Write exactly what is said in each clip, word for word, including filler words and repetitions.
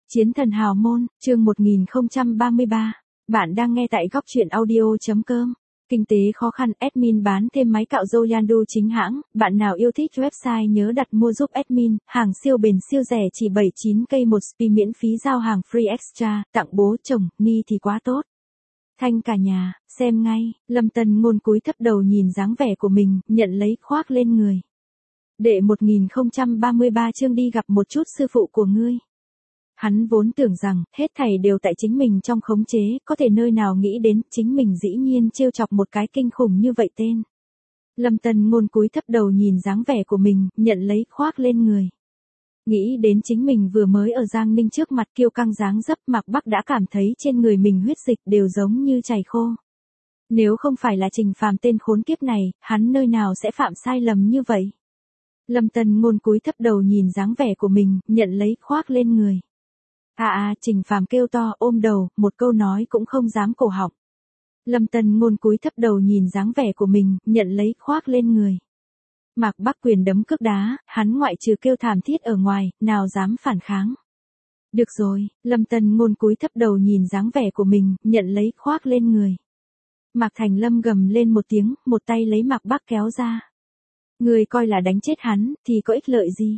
Chiến thần hào môn, chương một nghìn không trăm ba mươi ba. Bạn đang nghe tại góc truyện audio.com. Kinh tế khó khăn, admin bán thêm máy cạo râu Yandu chính hãng. Bạn nào yêu thích website nhớ đặt mua giúp admin. Hàng siêu bền siêu rẻ chỉ bảy mươi chín k một spi miễn phí giao hàng free extra. Tặng bố chồng, ni thì quá tốt. Thanh cả nhà, xem ngay. Lâm Tân Ngôn cúi thấp đầu nhìn dáng vẻ của mình, nhận lấy khoác lên người. Đệ một nghìn không trăm ba mươi ba chương đi gặp một chút sư phụ của ngươi. Hắn vốn tưởng rằng, hết thảy đều tại chính mình trong khống chế, có thể nơi nào nghĩ đến, chính mình dĩ nhiên trêu chọc một cái kinh khủng như vậy tên. Lâm Tân Ngôn cúi thấp đầu nhìn dáng vẻ của mình, nhận lấy khoác lên người. Nghĩ đến chính mình vừa mới ở Giang Ninh trước mặt kiêu căng dáng dấp, Mạc Bắc đã cảm thấy trên người mình huyết dịch đều giống như chảy khô. Nếu không phải là Trình Phàm tên khốn kiếp này, hắn nơi nào sẽ phạm sai lầm như vậy? Lâm Tân Ngôn cúi thấp đầu nhìn dáng vẻ của mình, nhận lấy khoác lên người. À à, Trình Phàm kêu to, ôm đầu, một câu nói cũng không dám cổ họng. Lâm Tân Ngôn cúi thấp đầu nhìn dáng vẻ của mình, nhận lấy khoác lên người. Mạc Bắc quyền đấm cước đá, hắn ngoại trừ kêu thảm thiết ở ngoài, nào dám phản kháng. Được rồi, Lâm Tân Ngôn cúi thấp đầu nhìn dáng vẻ của mình, nhận lấy khoác lên người. Mạc Thành Lâm gầm lên một tiếng, một tay lấy Mạc Bắc kéo ra. Người coi là đánh chết hắn, thì có ích lợi gì?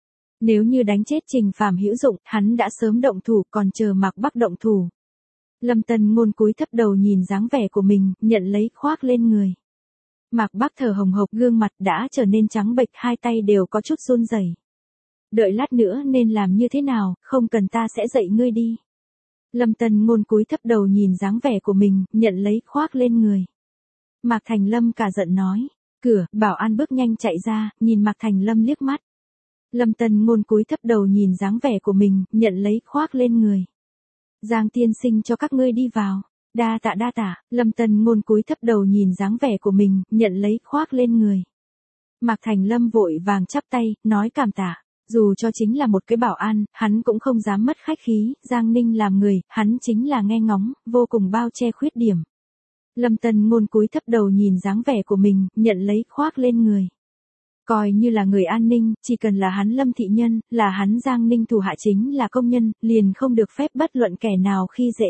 Nếu như đánh chết Trình Phàm hữu dụng, hắn đã sớm động thủ, còn chờ Mạc Bắc động thủ. Lâm Tân Ngôn cúi thấp đầu nhìn dáng vẻ của mình, nhận lấy khoác lên người. Mạc Bắc thở hồng hộc, gương mặt đã trở nên trắng bệch, hai tay đều có chút run rẩy. Đợi lát nữa nên làm như thế nào, không cần ta sẽ dạy ngươi đi. Lâm Tân Ngôn cúi thấp đầu nhìn dáng vẻ của mình, nhận lấy khoác lên người. Mạc Thành Lâm cả giận nói. Cửa, bảo an bước nhanh chạy ra, nhìn Mạc Thành Lâm liếc mắt. Lâm Tân Ngôn cúi thấp đầu nhìn dáng vẻ của mình, nhận lấy khoác lên người. Giang tiên sinh cho các ngươi đi vào. Đa tạ đa tạ, Lâm Tân Ngôn cúi thấp đầu nhìn dáng vẻ của mình, nhận lấy khoác lên người. Mạc Thành Lâm vội vàng chắp tay, nói cảm tạ. Dù cho chính là một cái bảo an, hắn cũng không dám mất khách khí, Giang Ninh làm người, hắn chính là nghe ngóng, vô cùng bao che khuyết điểm. Lâm Tân Ngôn cúi thấp đầu nhìn dáng vẻ của mình, nhận lấy khoác lên người. Coi như là người an ninh, chỉ cần là hắn Lâm thị nhân, là hắn Giang Ninh thủ hạ chính là công nhân, liền không được phép bất luận kẻ nào khi dễ.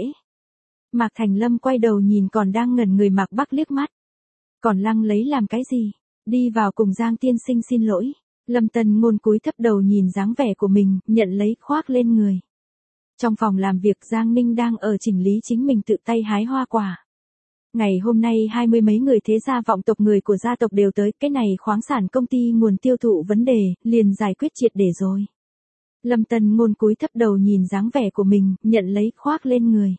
Mạc Thành Lâm quay đầu nhìn còn đang ngẩn người Mạc Bắc liếc mắt. Còn lăng lấy làm cái gì? Đi vào cùng Giang tiên sinh xin lỗi. Lâm Tân Ngôn cúi thấp đầu nhìn dáng vẻ của mình, nhận lấy khoác lên người. Trong phòng làm việc Giang Ninh đang ở chỉnh lý chính mình tự tay hái hoa quả. Ngày hôm nay hai mươi mấy người thế gia vọng tộc người của gia tộc đều tới, cái này khoáng sản công ty nguồn tiêu thụ vấn đề, liền giải quyết triệt để rồi. Lâm Tân Ngôn cúi thấp đầu nhìn dáng vẻ của mình, nhận lấy khoác lên người.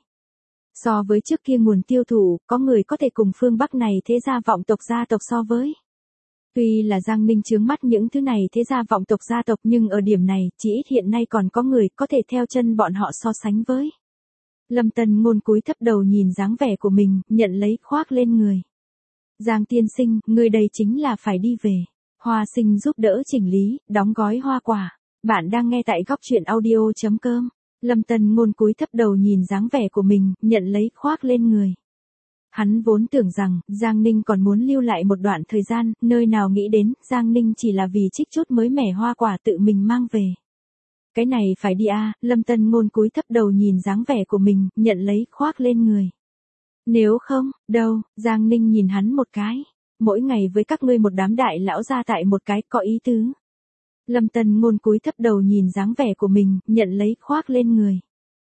So với trước kia nguồn tiêu thụ, có người có thể cùng phương Bắc này thế gia vọng tộc gia tộc so với. Tuy là Giang Ninh chướng mắt những thứ này thế gia vọng tộc gia tộc nhưng ở điểm này, chỉ ít hiện nay còn có người có thể theo chân bọn họ so sánh với. Lâm Tân Ngôn cúi thấp đầu nhìn dáng vẻ của mình, nhận lấy khoác lên người. Giang tiên sinh, người đây chính là phải đi về. Hoa Sinh giúp đỡ chỉnh lý, đóng gói hoa quả. Bạn đang nghe tại góc truyện audio.com. Lâm Tân Ngôn cúi thấp đầu nhìn dáng vẻ của mình, nhận lấy khoác lên người. Hắn vốn tưởng rằng, Giang Ninh còn muốn lưu lại một đoạn thời gian, nơi nào nghĩ đến, Giang Ninh chỉ là vì trích chút mới mẻ hoa quả tự mình mang về. Cái này phải đi à, Lâm Tân Ngôn cúi thấp đầu nhìn dáng vẻ của mình, nhận lấy khoác lên người. Nếu không, đâu, Giang Ninh nhìn hắn một cái. Mỗi ngày với các ngươi một đám đại lão ra tại một cái, có ý tứ. Lâm Tân Ngôn cúi thấp đầu nhìn dáng vẻ của mình, nhận lấy khoác lên người.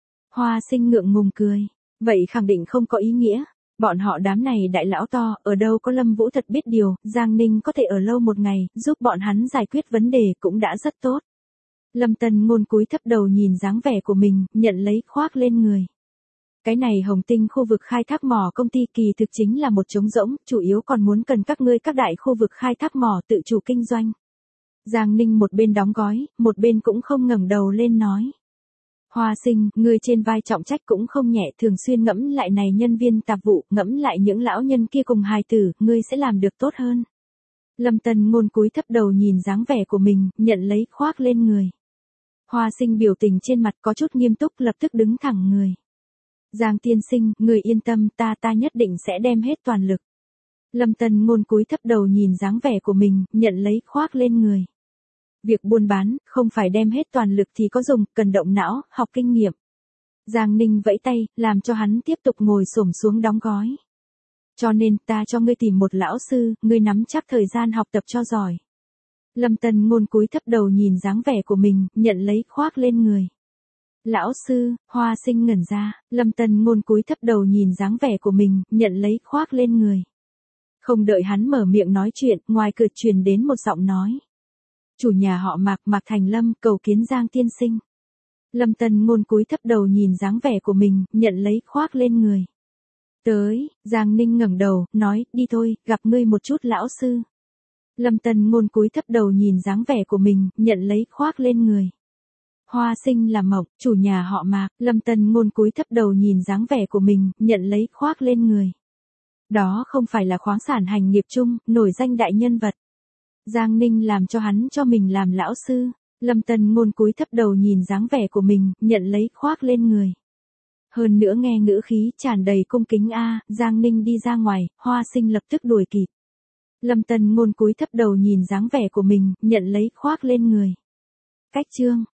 Hoa Sinh ngượng ngùng cười. Vậy khẳng định không có ý nghĩa. Bọn họ đám này đại lão to, ở đâu có Lâm Vũ thật biết điều, Giang Ninh có thể ở lâu một ngày, giúp bọn hắn giải quyết vấn đề cũng đã rất tốt. Lâm Tân Ngôn cúi thấp đầu nhìn dáng vẻ của mình, nhận lấy khoác lên người. Cái này Hồng Tinh khu vực khai thác mỏ công ty kỳ thực chính là một trống rỗng, chủ yếu còn muốn cần các ngươi các đại khu vực khai thác mỏ tự chủ kinh doanh. Giang Ninh một bên đóng gói, một bên cũng không ngẩng đầu lên nói. Hoa Sinh, ngươi trên vai trọng trách cũng không nhẹ, thường xuyên ngẫm lại này nhân viên tạp vụ, ngẫm lại những lão nhân kia cùng hài tử, ngươi sẽ làm được tốt hơn. Lâm Tân Ngôn cúi thấp đầu nhìn dáng vẻ của mình, nhận lấy khoác lên người. Hoa Sinh biểu tình trên mặt có chút nghiêm túc, lập tức đứng thẳng người. Giang tiên sinh, người yên tâm, ta ta nhất định sẽ đem hết toàn lực. Lâm Tân Ngôn cúi thấp đầu nhìn dáng vẻ của mình, nhận lấy khoác lên người. Việc buôn bán, không phải đem hết toàn lực thì có dùng, cần động não, học kinh nghiệm. Giang Ninh vẫy tay, làm cho hắn tiếp tục ngồi xổm xuống đóng gói. Cho nên ta cho ngươi tìm một lão sư, ngươi nắm chắc thời gian học tập cho giỏi. Lâm Tân Ngôn cúi thấp đầu nhìn dáng vẻ của mình, nhận lấy khoác lên người. Lão sư, Hoa Sinh ngẩn ra, Lâm Tân Ngôn cúi thấp đầu nhìn dáng vẻ của mình, nhận lấy khoác lên người. Không đợi hắn mở miệng nói chuyện, ngoài cửa truyền đến một giọng nói. Chủ nhà họ Mạc, Mạc Thành Lâm, cầu kiến Giang tiên sinh. Lâm Tân Ngôn cúi thấp đầu nhìn dáng vẻ của mình, nhận lấy khoác lên người. Tới, Giang Ninh ngẩng đầu, nói, đi thôi, gặp ngươi một chút lão sư. Lâm Tân Ngôn cúi thấp đầu nhìn dáng vẻ của mình, nhận lấy khoác lên người. Hoa Sinh là Mộc, chủ nhà họ Mạc, Lâm Tân Ngôn cúi thấp đầu nhìn dáng vẻ của mình, nhận lấy khoác lên người. Đó không phải là khoáng sản hành nghiệp chung, nổi danh đại nhân vật. Giang Ninh làm cho hắn cho mình làm lão sư. Lâm Tân Ngôn cúi thấp đầu nhìn dáng vẻ của mình, nhận lấy khoác lên người. Hơn nữa nghe ngữ khí tràn đầy cung kính a, Giang Ninh đi ra ngoài, Hoa Sinh lập tức đuổi kịp. Lâm Tân Ngôn cúi thấp đầu nhìn dáng vẻ của mình, nhận lấy khoác lên người. Cách chương